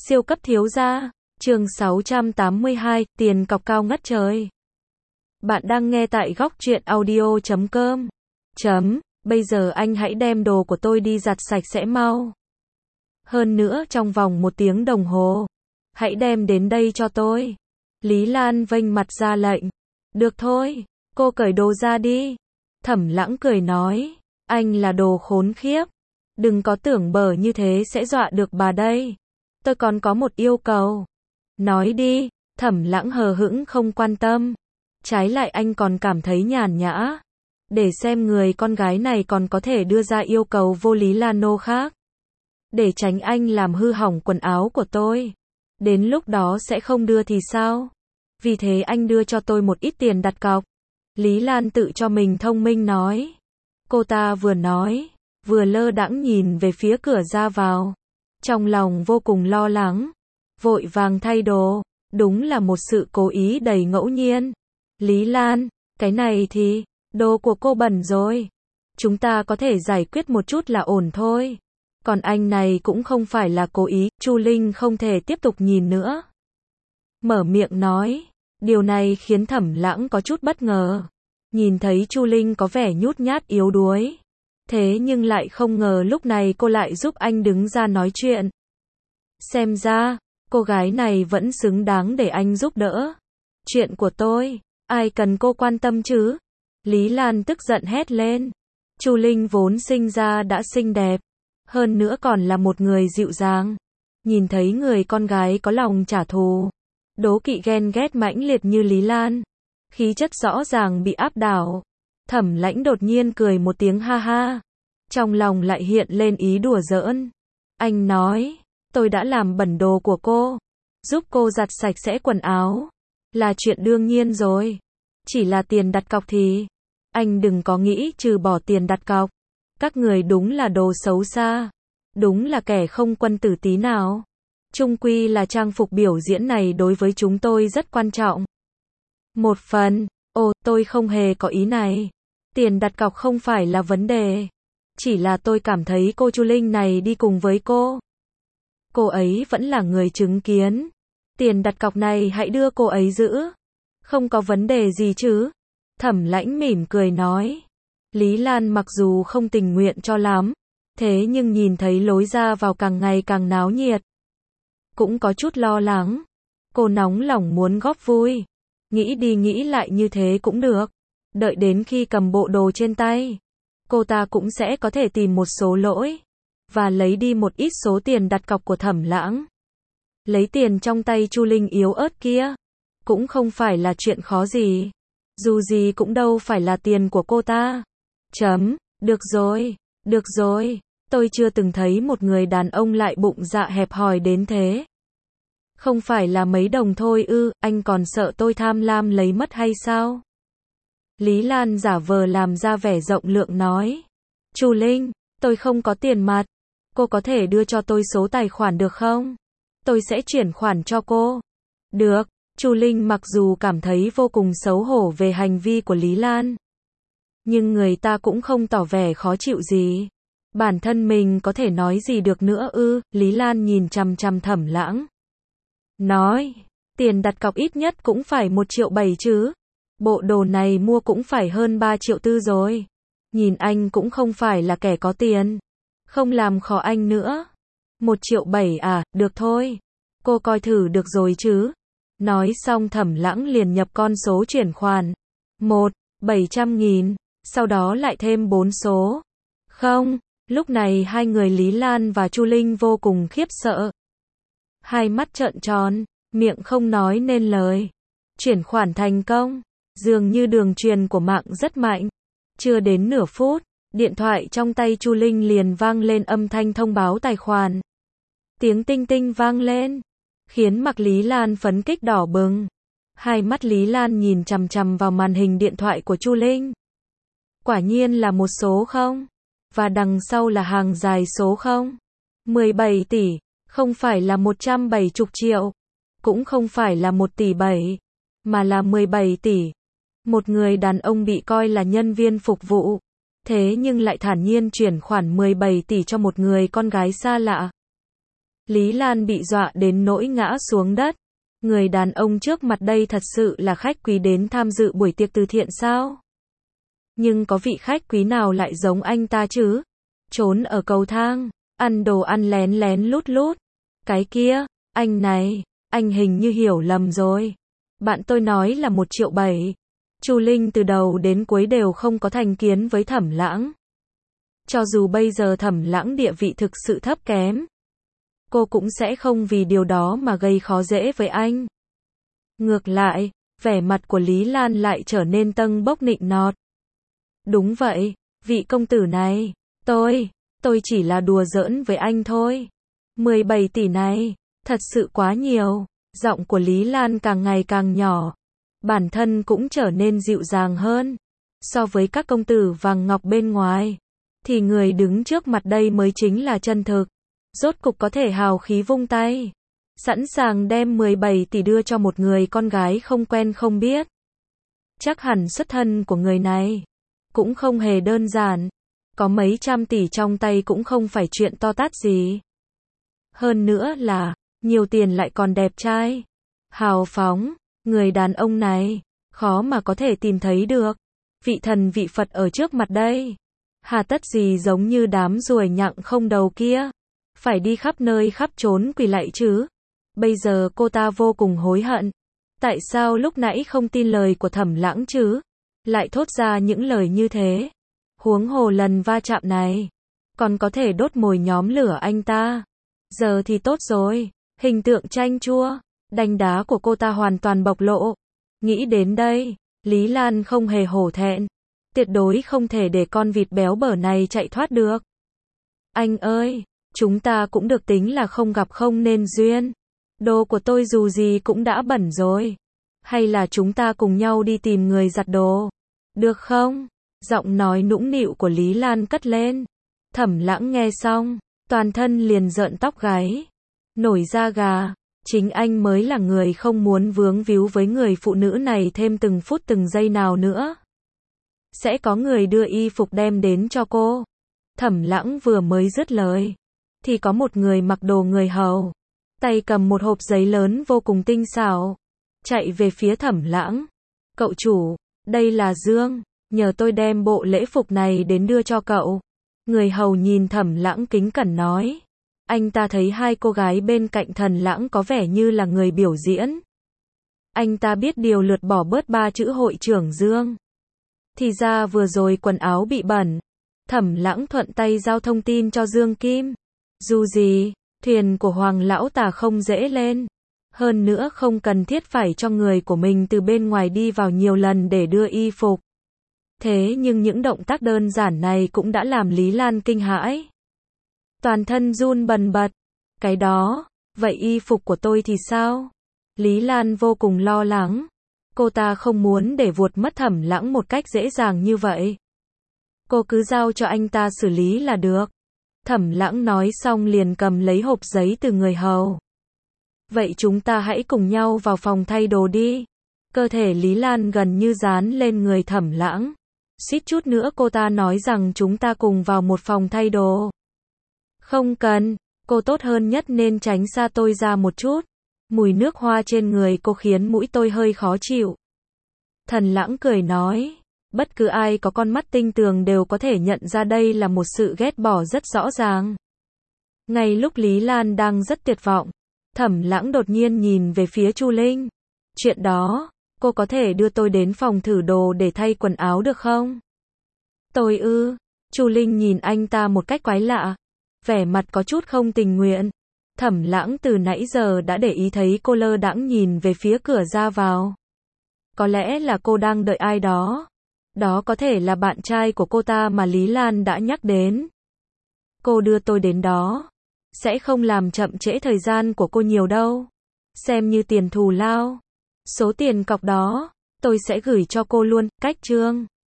Siêu cấp thiếu gia, chương 682, tiền cọc cao ngất trời. Bạn đang nghe tại góc truyện audio.com. Bây giờ anh hãy đem đồ của tôi đi giặt sạch sẽ mau. Hơn nữa trong vòng 1 tiếng đồng hồ. Hãy đem đến đây cho tôi. Lý Lan vênh mặt ra lệnh. Được thôi, cô cởi đồ ra đi. Thẩm Lãng cười nói, anh là đồ khốn khiếp. Đừng có tưởng bở như thế sẽ dọa được bà đây. Tôi còn có một yêu cầu. Nói đi, Thẩm Lãng hờ hững không quan tâm. Trái lại anh còn cảm thấy nhàn nhã. Để xem người con gái này còn có thể đưa ra yêu cầu vô lý Lano khác. Để tránh anh làm hư hỏng quần áo của tôi. Đến lúc đó sẽ không đưa thì sao? Vì thế anh đưa cho tôi một ít tiền đặt cọc. Lý Lan tự cho mình thông minh nói. Cô ta vừa nói, vừa lơ đãng nhìn về phía cửa ra vào. Trong lòng vô cùng lo lắng. Vội vàng thay đồ. Đúng là một sự cố ý đầy ngẫu nhiên. Lý Lan, cái này thì, đồ của cô bẩn rồi. Chúng ta có thể giải quyết một chút là ổn thôi. Còn anh này cũng không phải là cố ý. Chu Linh không thể tiếp tục nhìn nữa. Mở miệng nói. Điều này khiến Thẩm Lãng có chút bất ngờ. Nhìn thấy Chu Linh có vẻ nhút nhát yếu đuối. Thế nhưng lại không ngờ lúc này cô lại giúp anh đứng ra nói chuyện. Xem ra, cô gái này vẫn xứng đáng để anh giúp đỡ. Chuyện của tôi, ai cần cô quan tâm chứ? Lý Lan tức giận hét lên. Chu Linh vốn sinh ra đã xinh đẹp. Hơn nữa còn là một người dịu dàng. Nhìn thấy người con gái có lòng trả thù. Đố kỵ ghen ghét mãnh liệt như Lý Lan. Khí chất rõ ràng bị áp đảo. Thẩm Lãng đột nhiên cười một tiếng ha ha. Trong lòng lại hiện lên ý đùa giỡn. Anh nói, tôi đã làm bẩn đồ của cô. Giúp cô giặt sạch sẽ quần áo. Là chuyện đương nhiên rồi. Chỉ là tiền đặt cọc thì. Anh đừng có nghĩ trừ bỏ tiền đặt cọc. Các người đúng là đồ xấu xa. Đúng là kẻ không quân tử tí nào. Chung quy là trang phục biểu diễn này đối với chúng tôi rất quan trọng. Một phần, tôi không hề có ý này. Tiền đặt cọc không phải là vấn đề. Chỉ là tôi cảm thấy cô Chu Linh này đi cùng với cô. Cô ấy vẫn là người chứng kiến. Tiền đặt cọc này hãy đưa cô ấy giữ. Không có vấn đề gì chứ. Thẩm Lãng mỉm cười nói. Lý Lan mặc dù không tình nguyện cho lắm. Thế nhưng nhìn thấy lối ra vào càng ngày càng náo nhiệt. Cũng có chút lo lắng. Cô nóng lòng muốn góp vui. Nghĩ đi nghĩ lại như thế cũng được. Đợi đến khi cầm bộ đồ trên tay. Cô ta cũng sẽ có thể tìm một số lỗi. Và lấy đi một ít số tiền đặt cọc của Thẩm Lãng. Lấy tiền trong tay Chu Linh yếu ớt kia. Cũng không phải là chuyện khó gì. Dù gì cũng đâu phải là tiền của cô ta. Được rồi. Tôi chưa từng thấy một người đàn ông lại bụng dạ hẹp hòi đến thế. Không phải là mấy đồng thôi ư, anh còn sợ tôi tham lam lấy mất hay sao? Lý Lan giả vờ làm ra vẻ rộng lượng nói. Chu Linh, tôi không có tiền mặt. Cô có thể đưa cho tôi số tài khoản được không? Tôi sẽ chuyển khoản cho cô. Được, Chu Linh mặc dù cảm thấy vô cùng xấu hổ về hành vi của Lý Lan. Nhưng người ta cũng không tỏ vẻ khó chịu gì. Bản thân mình có thể nói gì được nữa ư? Lý Lan nhìn chằm chằm Thẩm Lãng. Nói, tiền đặt cọc ít nhất cũng phải 1,7 triệu chứ. Bộ đồ này mua cũng phải hơn 3,4 triệu rồi. Nhìn anh cũng không phải là kẻ có tiền. Không làm khó anh nữa. 1,7 triệu à, được thôi. Cô coi thử được rồi chứ. Nói xong Thẩm Lãng liền nhập con số chuyển khoản. 700.000, sau đó lại thêm 4 số. Không, lúc này hai người Lý Lan và Chu Linh vô cùng khiếp sợ. Hai mắt trợn tròn, miệng không nói nên lời. Chuyển khoản thành công. Dường như đường truyền của mạng rất mạnh. Chưa đến nửa phút, điện thoại trong tay Chu Linh liền vang lên âm thanh thông báo tài khoản. Tiếng tinh tinh vang lên, khiến mặt Lý Lan phấn kích đỏ bừng. Hai mắt Lý Lan nhìn chằm chằm vào màn hình điện thoại của Chu Linh. Quả nhiên là một số không. Và đằng sau là hàng dài số không. 17 tỷ. Không phải là 170 triệu. Cũng không phải là 1,7 tỷ. Mà là 17 tỷ. Một người đàn ông bị coi là nhân viên phục vụ. Thế nhưng lại thản nhiên chuyển khoản 17 tỷ cho một người con gái xa lạ. Lý Lan bị dọa đến nỗi ngã xuống đất. Người đàn ông trước mặt đây thật sự là khách quý đến tham dự buổi tiệc từ thiện sao? Nhưng có vị khách quý nào lại giống anh ta chứ? Trốn ở cầu thang, ăn đồ ăn lén lén lút lút. Cái kia, anh này, anh hình như hiểu lầm rồi. Bạn tôi nói là 1,7 triệu. Chu Linh từ đầu đến cuối đều không có thành kiến với Thẩm Lãng. Cho dù bây giờ Thẩm Lãng địa vị thực sự thấp kém, cô cũng sẽ không vì điều đó mà gây khó dễ với anh. Ngược lại, vẻ mặt của Lý Lan lại trở nên tâng bốc nịnh nọt. Đúng vậy, vị công tử này, tôi chỉ là đùa giỡn với anh thôi. 17 tỷ này, thật sự quá nhiều. Giọng của Lý Lan càng ngày càng nhỏ. Bản thân cũng trở nên dịu dàng hơn. So với các công tử vàng ngọc bên ngoài, thì người đứng trước mặt đây mới chính là chân thực. Rốt cục có thể hào khí vung tay, sẵn sàng đem 17 tỷ đưa cho một người con gái không quen không biết. Chắc hẳn xuất thân của người này cũng không hề đơn giản. Có mấy trăm tỷ trong tay cũng không phải chuyện to tát gì. Hơn nữa là, nhiều tiền lại còn đẹp trai, hào phóng. Người đàn ông này, khó mà có thể tìm thấy được. Vị thần vị Phật ở trước mặt đây. Hà tất gì giống như đám ruồi nhặng không đầu kia. Phải đi khắp nơi khắp trốn quỳ lạy chứ. Bây giờ cô ta vô cùng hối hận. Tại sao lúc nãy không tin lời của Thẩm Lãng chứ? Lại thốt ra những lời như thế. Huống hồ lần va chạm này, còn có thể đốt mồi nhóm lửa anh ta. Giờ thì tốt rồi. Hình tượng chanh chua, đanh đá của cô ta hoàn toàn bộc lộ. Nghĩ đến đây, Lý Lan không hề hổ thẹn. Tuyệt đối không thể để con vịt béo bở này chạy thoát được. Anh ơi, chúng ta cũng được tính là không gặp không nên duyên. Đồ của tôi dù gì cũng đã bẩn rồi. Hay là chúng ta cùng nhau đi tìm người giặt đồ? Được không? Giọng nói nũng nịu của Lý Lan cất lên. Thẩm Lãng nghe xong, toàn thân liền rợn tóc gáy, nổi da gà. Chính anh mới là người không muốn vướng víu với người phụ nữ này thêm từng phút từng giây nào nữa. Sẽ có người đưa y phục đem đến cho cô. Thẩm Lãng vừa mới dứt lời, thì có một người mặc đồ người hầu, tay cầm một hộp giấy lớn vô cùng tinh xảo, chạy về phía Thẩm Lãng. Cậu chủ, đây là Dương, nhờ tôi đem bộ lễ phục này đến đưa cho cậu. Người hầu nhìn Thẩm Lãng kính cẩn nói. Anh ta thấy hai cô gái bên cạnh Thẩm Lãng có vẻ như là người biểu diễn. Anh ta biết điều lượt bỏ bớt 3 chữ hội trưởng Dương. Thì ra vừa rồi quần áo bị bẩn. Thẩm Lãng thuận tay giao thông tin cho Dương Kim. Dù gì, thuyền của Hoàng lão tà không dễ lên. Hơn nữa không cần thiết phải cho người của mình từ bên ngoài đi vào nhiều lần để đưa y phục. Thế nhưng những động tác đơn giản này cũng đã làm Lý Lan kinh hãi. Toàn thân run bần bật. Cái đó, vậy y phục của tôi thì sao? Lý Lan vô cùng lo lắng. Cô ta không muốn để vuột mất Thẩm Lãng một cách dễ dàng như vậy. Cô cứ giao cho anh ta xử lý là được. Thẩm Lãng nói xong liền cầm lấy hộp giấy từ người hầu. Vậy chúng ta hãy cùng nhau vào phòng thay đồ đi. Cơ thể Lý Lan gần như dán lên người Thẩm Lãng. Suýt chút nữa cô ta nói rằng chúng ta cùng vào một phòng thay đồ. Không cần, cô tốt hơn nhất nên tránh xa tôi ra một chút. Mùi nước hoa trên người cô khiến mũi tôi hơi khó chịu. Thẩm Lãng cười nói. Bất cứ ai có con mắt tinh tường đều có thể nhận ra đây là một sự ghét bỏ rất rõ ràng. Ngay lúc Lý Lan đang rất tuyệt vọng, Thẩm Lãng đột nhiên nhìn về phía Chu Linh. Chuyện đó, cô có thể đưa tôi đến phòng thử đồ để thay quần áo được không? Tôi ư? Chu Linh nhìn anh ta một cách quái lạ, vẻ mặt có chút không tình nguyện. Thẩm Lãng từ nãy giờ đã để ý thấy cô lơ đãng nhìn về phía cửa ra vào. Có lẽ là cô đang đợi ai đó. Đó có thể là bạn trai của cô ta mà Lý Lan đã nhắc đến. Cô đưa tôi đến đó, sẽ không làm chậm trễ thời gian của cô nhiều đâu. Xem như tiền thù lao. Số tiền cọc đó, tôi sẽ gửi cho cô luôn, cách chương.